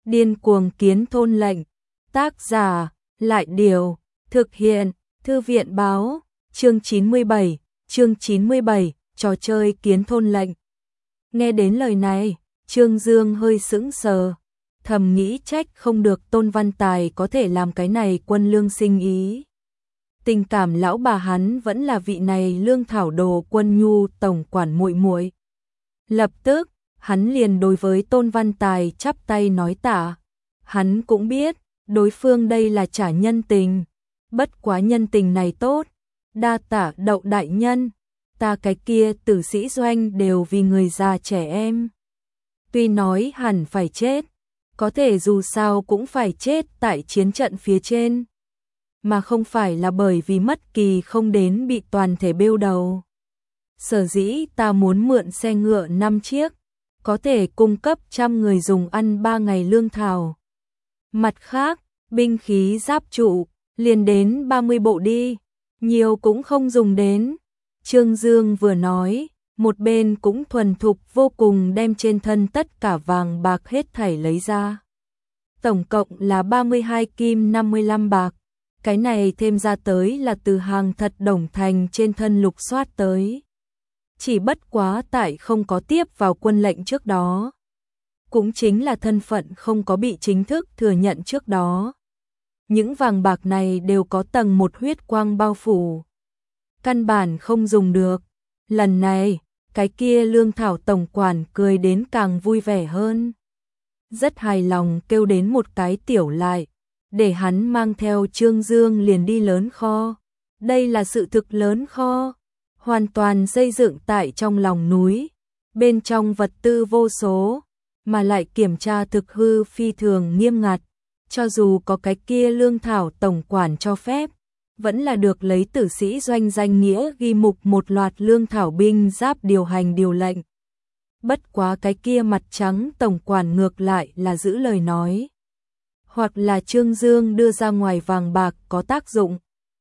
Điên cuồng kiến thôn lệnh. Tác giả, Lại Điều, thực hiện, Thư viện Báo, chương 97, trò chơi kiến thôn lệnh. Nghe đến lời này, Trương Dương hơi sững sờ, thầm nghĩ trách không được Tôn Văn Tài có thể làm cái này quân lương sinh ý. Tình cảm lão bà hắn vẫn là vị này Lương Thảo Đồ Quân Nhu tổng quản muội muội. Lập tức, hắn liền đối với Tôn Văn Tài chắp tay nói tạ. Hắn cũng biết, đối phương đây là trả nhân tình. Bất quá nhân tình này tốt, đa tạ Đậu đại nhân, ta cái kia tử sĩ doanh đều vì người già trẻ em. Tuy nói hẳn phải chết, có thể dù sao cũng phải chết tại chiến trận phía trên, mà không phải là bởi vì mất kỳ không đến bị toàn thể bêu đầu. Sở dĩ ta muốn mượn xe ngựa 5 chiếc, có thể cung cấp 100 người dùng ăn 3 ngày lương thảo. Mặt khác, binh khí giáp trụ, liền đến 30 bộ đi, nhiều cũng không dùng đến. Trương Dương vừa nói, một bên cũng thuần thục vô cùng đem trên thân tất cả vàng bạc hết thảy lấy ra. Tổng cộng là 32 kim 55 bạc, cái này thêm ra tới là từ hàng thật Đồng Thành trên thân lục soát tới. Chỉ bất quá tại không có tiếp vào quân lệnh trước đó, cũng chính là thân phận không có bị chính thức thừa nhận trước đó. Những vàng bạc này đều có tầng một huyết quang bao phủ, căn bản không dùng được. Lần này, cái kia Lương Thảo tổng quản cười đến càng vui vẻ hơn. Rất hài lòng kêu đến một cái Tiểu Lại, để hắn mang theo Trương Dương liền đi lớn kho. Đây là sự thực lớn kho, hoàn toàn xây dựng tại trong lòng núi, bên trong vật tư vô số, mà lại kiểm tra thực hư phi thường nghiêm ngặt. Cho dù có cái kia Lương Thảo tổng quản cho phép, vẫn là được lấy tử sĩ doanh danh nghĩa ghi mục một loạt lương thảo binh giáp điều hành điều lệnh. Bất quá cái kia mặt trắng tổng quản ngược lại là giữ lời nói. Hoặc là Trương Dương đưa ra ngoài vàng bạc có tác dụng.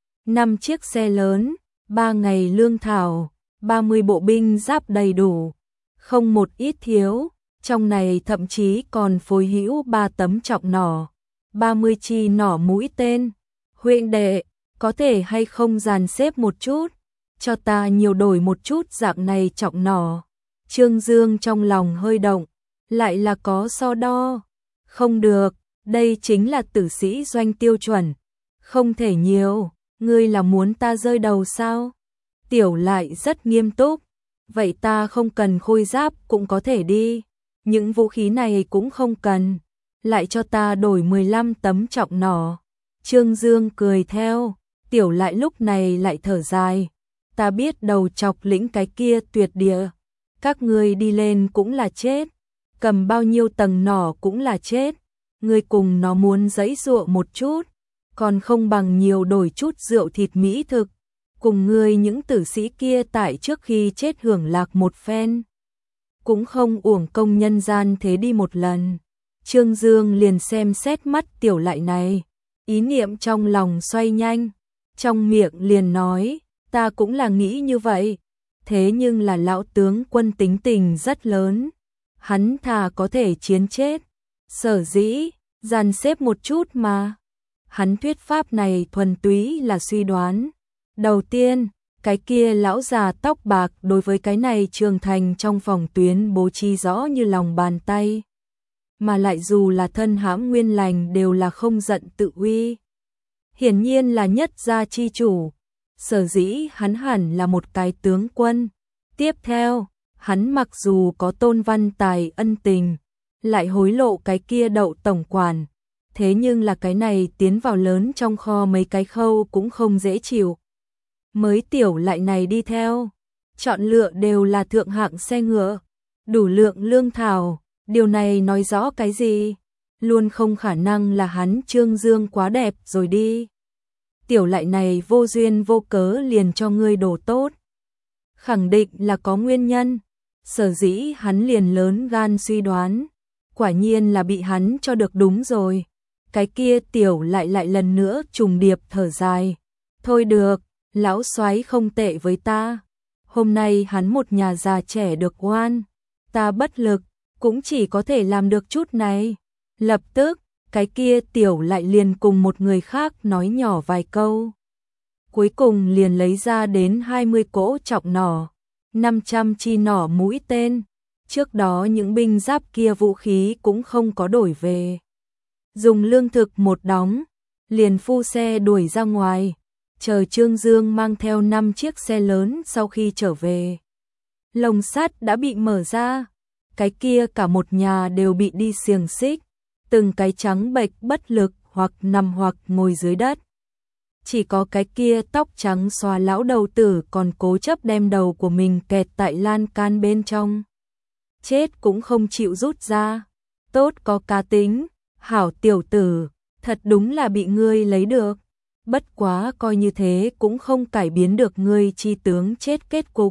5 chiếc xe lớn, 3 ngày lương thảo, 30 bộ binh giáp đầy đủ, không một ít thiếu, trong này thậm chí còn phối hữu 3 tấm trọng nỏ, 30 chi nỏ mũi tên. Huynh đệ, có thể hay không dàn xếp một chút, cho ta nhiều đổi một chút dạng này trọng nỏ. Trương Dương trong lòng hơi động, lại là có so đo. Không được, đây chính là tử sĩ doanh tiêu chuẩn, không thể nhiều. Ngươi là muốn ta rơi đầu sao? Tiểu Lại rất nghiêm túc. Vậy ta không cần khôi giáp cũng có thể đi, những vũ khí này cũng không cần, lại cho ta đổi 15 tấm trọng nỏ. Trương Dương cười theo. Tiểu Lại lúc này lại thở dài. Ta biết đầu chọc lĩnh cái kia tuyệt địa, các ngươi đi lên cũng là chết, cầm bao nhiêu tầng nỏ cũng là chết. Ngươi cùng nó muốn giãy giụa một chút, còn không bằng nhiều đổi chút rượu thịt mỹ thực, cùng ngươi những tử sĩ kia tại trước khi chết hưởng lạc một phen, cũng không uổng công nhân gian thế đi một lần. Trương Dương liền xem xét mắt Tiểu Lại này, ý niệm trong lòng xoay nhanh, trong miệng liền nói, ta cũng là nghĩ như vậy, thế nhưng là lão tướng quân tính tình rất lớn, hắn thà có thể chiến chết, sở dĩ dàn xếp một chút mà. Hắn thuyết pháp này thuần túy là suy đoán. Đầu tiên, cái kia lão già tóc bạc đối với cái này Trường Thành trong phòng tuyến bố trí rõ như lòng bàn tay, mà lại dù là thân hãm nguyên lành đều là không giận tự uy, hiển nhiên là nhất gia chi chủ, sở dĩ hắn hẳn là một cái tướng quân. Tiếp theo, hắn mặc dù có Tôn Văn Tài ân tình, lại hối lộ cái kia Đậu tổng quản, thế nhưng là cái này tiến vào lớn trong kho mấy cái khâu cũng không dễ chịu. Mới Tiểu Lại này đi theo, chọn lựa đều là thượng hạng xe ngựa, đủ lượng lương thảo, điều này nói rõ cái gì? Luôn không khả năng là hắn Trương Dương quá đẹp rồi đi. Tiểu Lại này vô duyên vô cớ liền cho ngươi đồ tốt, khẳng định là có nguyên nhân, sở dĩ hắn liền lớn gan suy đoán, quả nhiên là bị hắn cho được đúng rồi. Cái kia Tiểu Lại lại lần nữa trùng điệp thở dài. Thôi được, lão soái không tệ với ta, hôm nay hắn một nhà già trẻ được oan, ta bất lực, cũng chỉ có thể làm được chút này. Lập tức, cái kia tiểu lại liền cùng một người khác nói nhỏ vài câu. Cuối cùng liền lấy ra đến 20 cỗ trọng nỏ, 500 chi nỏ mũi tên. Trước đó những binh giáp kia vũ khí cũng không có đổi về. Dùng lương thực một đóng, liền phu xe đuổi ra ngoài, chờ Trương Dương mang theo 5 chiếc xe lớn sau khi trở về. Lồng sắt đã bị mở ra, cái kia cả một nhà đều bị đi xiềng xích, từng cái trắng bệch bất lực hoặc nằm hoặc ngồi dưới đất. Chỉ có cái kia tóc trắng xòa lão đầu tử còn cố chấp đem đầu của mình kẹt tại lan can bên trong. Chết cũng không chịu rút ra. Tốt có cá tính, hảo tiểu tử, thật đúng là bị ngươi lấy được. Bất quá coi như thế cũng không cải biến được ngươi chi tướng chết kết cục.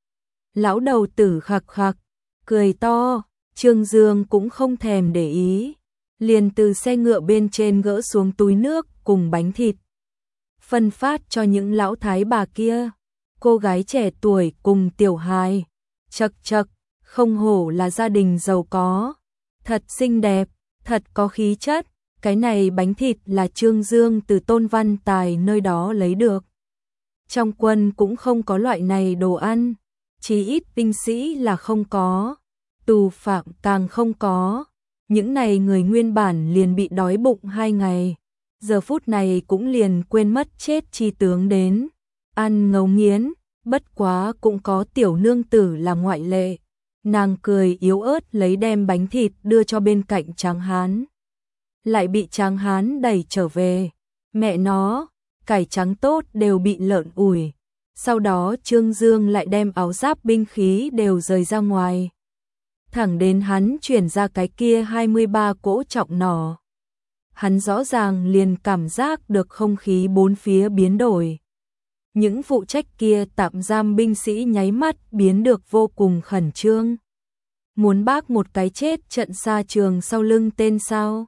Lão đầu tử khặc khặc, cười to, Trương Dương cũng không thèm để ý. Liền từ xe ngựa bên trên gỡ xuống túi nước cùng bánh thịt. Phân phát cho những lão thái bà kia, cô gái trẻ tuổi cùng tiểu hài. Chậc chậc, không hổ là gia đình giàu có. Thật xinh đẹp, thật có khí chất. Cái này bánh thịt là Trương Dương từ Tôn Văn Tài nơi đó lấy được. Trong quân cũng không có loại này đồ ăn, chỉ ít binh sĩ là không có, tù phạm càng không có. Những này người nguyên bản liền bị đói bụng 2 ngày, giờ phút này cũng liền quên mất chết chi tướng đến, ăn ngấu nghiến, bất quá cũng có tiểu nương tử là ngoại lệ. Nàng cười yếu ớt lấy đem bánh thịt đưa cho bên cạnh Tráng Hán. Lại bị Tráng Hán đẩy trở về. Mẹ nó, cải trắng tốt đều bị lợn ủi. Sau đó Trương Dương lại đem áo giáp binh khí đều rời ra ngoài. Thẳng đến hắn chuyển ra cái kia 23 cỗ trọng nỏ. Hắn rõ ràng liền cảm giác được không khí bốn phía biến đổi. Những phụ trách kia tạm giam binh sĩ nháy mắt biến được vô cùng khẩn trương. Muốn bác một cái chết trận xa trường sau lưng tên sao?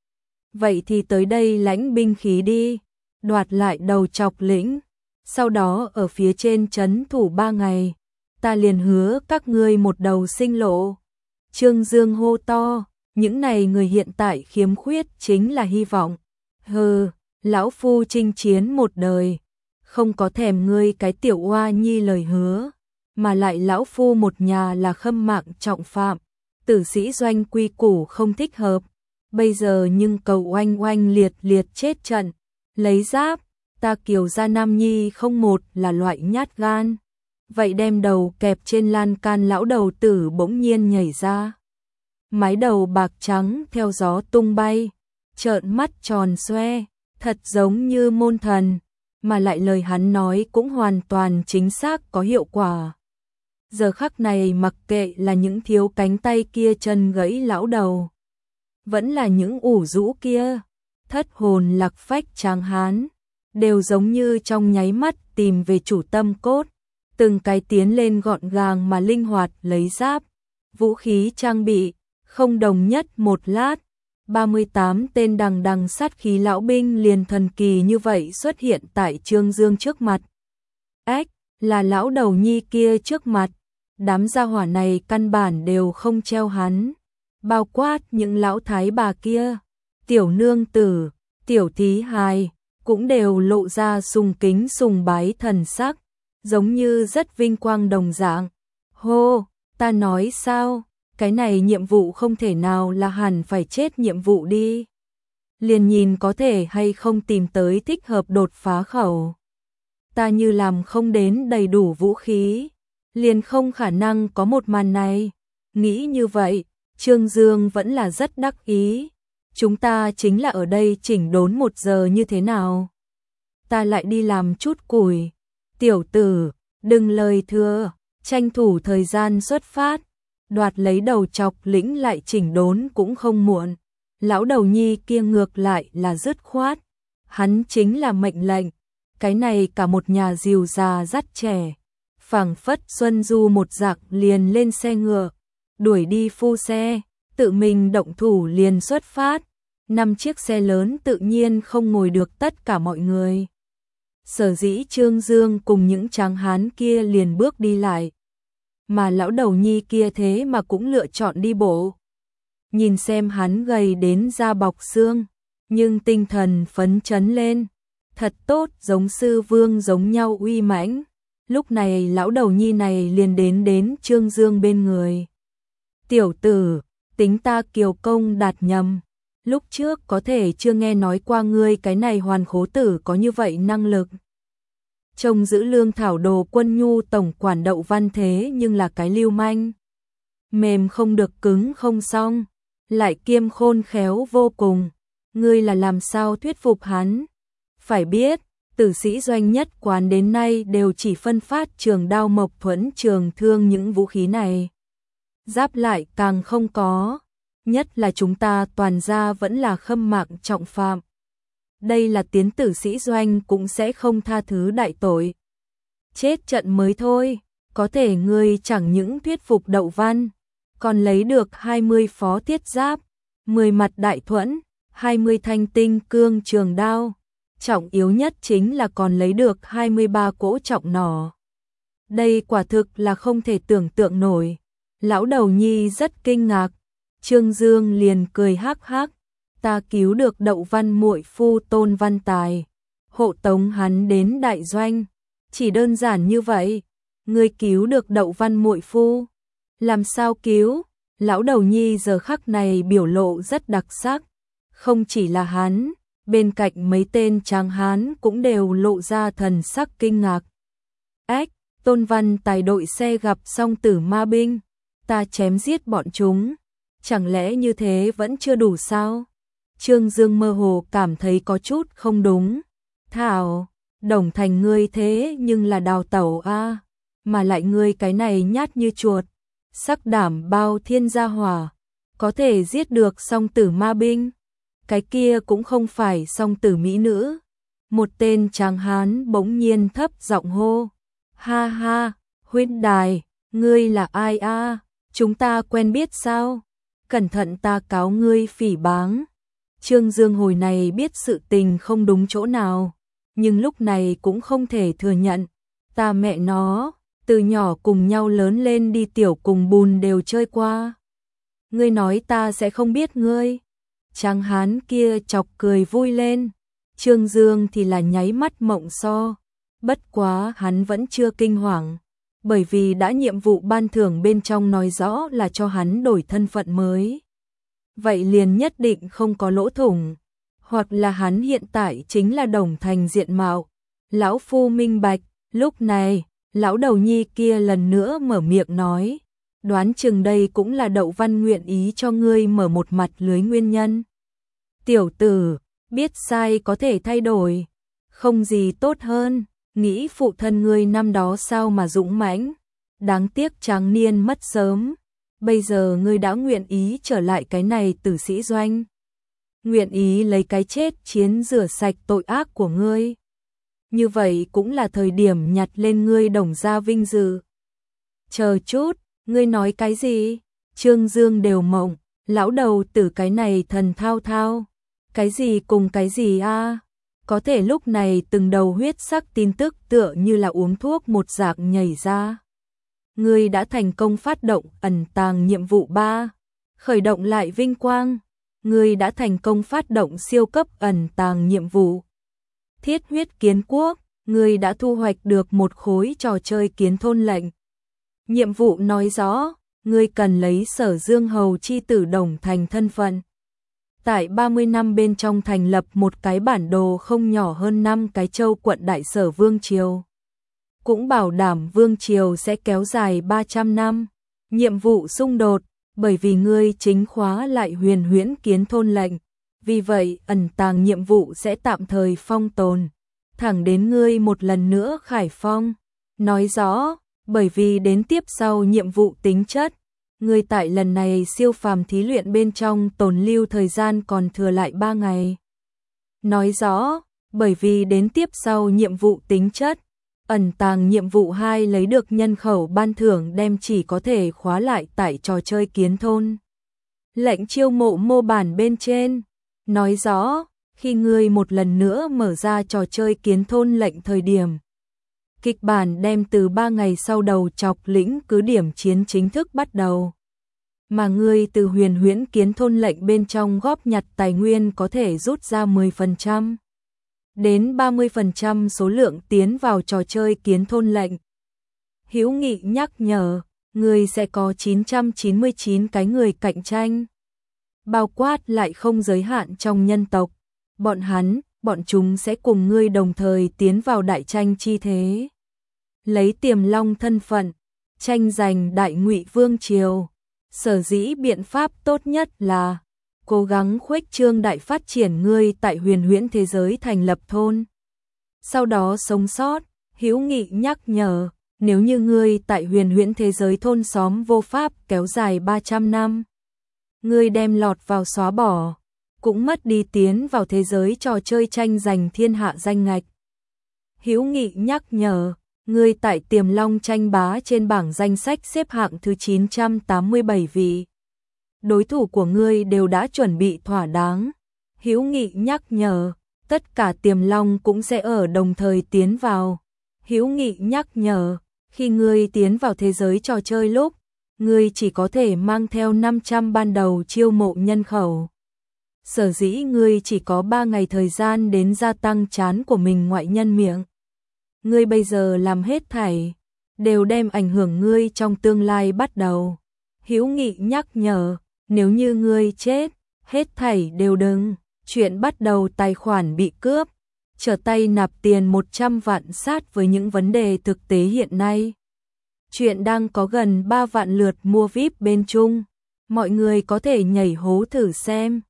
Vậy thì tới đây lãnh binh khí đi, đoạt lại đầu chọc lĩnh, sau đó ở phía trên trấn thủ 3 ngày, ta liền hứa các ngươi một đầu sinh lộ. Trương Dương hô to, những này người hiện tại khiếm khuyết chính là hy vọng. Hừ, lão phu chinh chiến một đời, không có thèm ngươi cái tiểu oa nhi lời hứa, mà lại lão phu một nhà là khâm mạng trọng phạm, tử sĩ doanh quy củ không thích hợp. Bây giờ nhưng cầu oanh oanh liệt liệt chết trận, lấy giáp, ta Kiều gia nam nhi không một là loại nhát gan. Vậy đem đầu kẹp trên lan can lão đầu tử bỗng nhiên nhảy ra. Mái đầu bạc trắng theo gió tung bay, trợn mắt tròn xoe, thật giống như môn thần, mà lại lời hắn nói cũng hoàn toàn chính xác có hiệu quả. Giờ khắc này mặc kệ là những thiếu cánh tay kia chân gãy lão đầu, vẫn là những ủ rũ kia, thất hồn lạc phách Tráng Hán, đều giống như trong nháy mắt tìm về chủ tâm cốt, từng cái tiến lên gọn gàng mà linh hoạt lấy giáp, vũ khí trang bị, không đồng nhất một lát, 38 tên đằng đằng sát khí lão binh liền thần kỳ như vậy xuất hiện tại Trương Dương trước mặt. Ếch, là lão đầu nhi kia trước mặt, đám gia hỏa này căn bản đều không treo hắn. Bao quát những lão thái bà kia, tiểu nương tử, tiểu thí hài, cũng đều lộ ra sùng kính sùng bái thần sắc, giống như rất vinh quang đồng dạng. Hô, ta nói sao, cái này nhiệm vụ không thể nào là hẳn phải chết nhiệm vụ đi. Liền nhìn có thể hay không tìm tới thích hợp đột phá khẩu. Ta như làm không đến đầy đủ vũ khí, liền không khả năng có một màn này. Nghĩ như vậy, Trương Dương vẫn là rất đắc ý. Chúng ta chính là ở đây chỉnh đốn 1 giờ như thế nào? Ta lại đi làm chút củi. Tiểu tử, đừng lời thưa, tranh thủ thời gian xuất phát. Đoạt lấy đầu chọc lĩnh lại chỉnh đốn cũng không muộn. Lão đầu nhi kia ngược lại là dứt khoát. Hắn chính là mệnh lệnh. Cái này cả một nhà dìu già dắt trẻ. Phảng phất xuân du một giặc liền lên xe ngựa. Đuổi đi phu xe, tự mình động thủ liền xuất phát. 5 chiếc xe lớn tự nhiên không ngồi được tất cả mọi người. Sở dĩ Trương Dương cùng những Tráng Hán kia liền bước đi lại. Mà lão đầu nhi kia thế mà cũng lựa chọn đi bộ. nhìn xem hắn gầy đến da bọc xương, nhưng tinh thần phấn chấn lên, thật tốt, giống sư vương giống nhau uy mãnh. Lúc này lão đầu nhi này liền đến Trương Dương bên người. Tiểu tử, tính ta kiều công đạt nhầm, lúc trước có thể chưa nghe nói qua ngươi, cái này Hoàn Khố tử có như vậy năng lực. Trông giữ lương thảo đồ quân nhu tổng quản Đậu Văn thế nhưng là cái lưu manh. Mềm không được cứng không xong, lại kiêm khôn khéo vô cùng. Ngươi là làm sao thuyết phục hắn? Phải biết, Tử Sĩ Doanh nhất quán đến nay đều chỉ phân phát trường đao mộc thuẫn trường thương những vũ khí này. Giáp lại càng không có, nhất là chúng ta toàn gia vẫn là khâm mạng trọng phạm. Đây là tiến Tử Sĩ Doanh cũng sẽ không tha thứ đại tội. Chết trận mới thôi, có thể ngươi chẳng những thuyết phục Đậu Văn, còn lấy được 20 phó thiết giáp, 10 mặt đại thuẫn, 20 thanh tinh cương trường đao. Trọng yếu nhất chính là còn lấy được 23 cỗ trọng nỏ. Đây quả thực là không thể tưởng tượng nổi. Lão đầu nhi rất kinh ngạc. Trương Dương liền cười hắc hắc. Ta cứu được Đậu Văn muội phu Tôn Văn Tài, hộ tống hắn đến đại doanh. Chỉ đơn giản như vậy. Ngươi cứu được Đậu Văn muội phu? Làm sao cứu? Lão đầu nhi giờ khắc này biểu lộ rất đặc sắc. Không chỉ là hắn, bên cạnh mấy tên tráng hán cũng đều lộ ra thần sắc kinh ngạc. Ách, Tôn Văn Tài đội xe gặp song tử ma binh, ta chém giết bọn chúng, chẳng lẽ như thế vẫn chưa đủ sao? Trương Dương mơ hồ cảm thấy có chút không đúng. Thảo, Đồng Thành ngươi thế nhưng là đào tẩu a, mà lại ngươi cái này nhát như chuột, sắc đảm bao thiên gia hỏa, có thể giết được song tử ma binh. Cái kia cũng không phải song tử mỹ nữ. Một tên tráng hán bỗng nhiên thấp giọng hô. Ha ha, huynh đài, ngươi là ai a? Chúng ta quen biết sao? Cẩn thận ta cáo ngươi phỉ báng. Trương Dương hồi này biết sự tình không đúng chỗ nào, nhưng lúc này cũng không thể thừa nhận. Ta mẹ nó, từ nhỏ cùng nhau lớn lên đi tiểu cùng bùn đều chơi qua. Ngươi nói ta sẽ không biết ngươi. Tráng hán kia chọc cười vui lên. Trương Dương thì là nháy mắt mộng so. Bất quá hắn vẫn chưa kinh hoàng, bởi vì đã nhiệm vụ ban thưởng bên trong nói rõ là cho hắn đổi thân phận mới. Vậy liền nhất định không có lỗ thủng, hoặc là hắn hiện tại chính là Đồng Thành diện mạo. Lão phu minh bạch. Lúc này, lão đầu nhi kia lần nữa mở miệng nói, đoán chừng đây cũng là Đậu Văn nguyện ý cho ngươi mở một mặt lưới nguyên nhân. Tiểu tử, biết sai có thể thay đổi, không gì tốt hơn. Nghĩ phụ thân ngươi năm đó sao mà dũng mãnh, đáng tiếc tráng niên mất sớm. Bây giờ ngươi đã nguyện ý trở lại cái này Tử Sĩ Doanh, nguyện ý lấy cái chết chiến rửa sạch tội ác của ngươi. Như vậy cũng là thời điểm nhặt lên ngươi Đồng gia vinh dự. Chờ chút, ngươi nói cái gì? Trương Dương đều mộng, lão đầu tử cái này thần thao thao. Cái gì cùng cái gì a? Có thể lúc này từng đầu huyết sắc tin tức tựa như là uống thuốc một dạng nhảy ra. Ngươi đã thành công phát động ẩn tàng nhiệm vụ 3, khởi động lại vinh quang. Ngươi đã thành công phát động siêu cấp ẩn tàng nhiệm vụ Thiết Huyết Kiến Quốc. Ngươi đã thu hoạch được một khối trò chơi kiến thôn lệnh. Nhiệm vụ nói rõ, ngươi cần lấy Sở Dương Hầu chi tử Đồng Thành thân phận. Tại 30 năm bên trong thành lập một cái bản đồ không nhỏ hơn 5 cái châu quận đại sở Vương Triều. Cũng bảo đảm Vương Triều sẽ kéo dài 300 năm. Nhiệm vụ xung đột, bởi vì ngươi chính khóa lại huyền huyễn kiến thôn lệnh. Vì vậy, ẩn tàng nhiệm vụ sẽ tạm thời phong tồn, thẳng đến ngươi một lần nữa khải phong. Nói rõ, bởi vì đến tiếp sau nhiệm vụ tính chất, ngươi tại lần này siêu phàm thí luyện bên trong tồn lưu thời gian còn thừa lại 3 ngày. Nói rõ, bởi vì đến tiếp sau nhiệm vụ tính chất, ẩn tàng nhiệm vụ 2 lấy được nhân khẩu ban thưởng đem chỉ có thể khóa lại tại trò chơi kiến thôn. Lệnh chiêu mộ mô bản bên trên, nói rõ, khi ngươi một lần nữa mở ra trò chơi kiến thôn lệnh thời điểm, kịch bản đem từ 3 ngày sau đầu chọc lĩnh cứ điểm chiến chính thức bắt đầu. mà ngươi từ Huyền Huyễn Kiến Thôn lệnh bên trong góp nhặt tài nguyên có thể rút ra 10% đến 30% số lượng tiến vào trò chơi Kiến Thôn lệnh. Hữu Nghị nhắc nhở, ngươi sẽ có 999 cái người cạnh tranh, bao quát lại không giới hạn trong nhân tộc. Bọn chúng sẽ cùng ngươi đồng thời tiến vào đại tranh chi thế. Lấy Tiềm Long thân phận, tranh giành Đại Ngụy Vương triều. Sở dĩ biện pháp tốt nhất là cố gắng khuếch trương đại phát triển ngươi tại Huyền Huyễn thế giới thành lập thôn. Sau đó sống sót. Hữu Nghị nhắc nhở, nếu như ngươi tại Huyền Huyễn thế giới thôn xóm vô pháp kéo dài 300 năm, ngươi đem lọt vào xóa bỏ, cũng mất đi tiến vào thế giới trò chơi tranh giành thiên hạ danh ngạch. Hữu Nghị nhắc nhở, ngươi tại Tiềm Long tranh bá trên bảng danh sách xếp hạng thứ 987 vị. Đối thủ của ngươi đều đã chuẩn bị thỏa đáng. Hữu Nghị nhắc nhở, tất cả Tiềm Long cũng sẽ ở đồng thời tiến vào. Hữu Nghị nhắc nhở, khi ngươi tiến vào thế giới trò chơi lúc, ngươi chỉ có thể mang theo 500 ban đầu chiêu mộ nhân khẩu. Sở dĩ ngươi chỉ có 3 ngày thời gian đến gia tăng trán của mình ngoại nhân miệng. Ngươi bây giờ làm hết thảy, đều đem ảnh hưởng ngươi trong tương lai bắt đầu. Hữu Nghị nhắc nhở, nếu như ngươi chết, hết thảy đều đừng. Chuyện bắt đầu tài khoản bị cướp, trở tay nạp tiền 100 vạn sát với những vấn đề thực tế hiện nay. Chuyện đang có gần 3 vạn lượt mua VIP bên Trung. Mọi người có thể nhảy hố thử xem.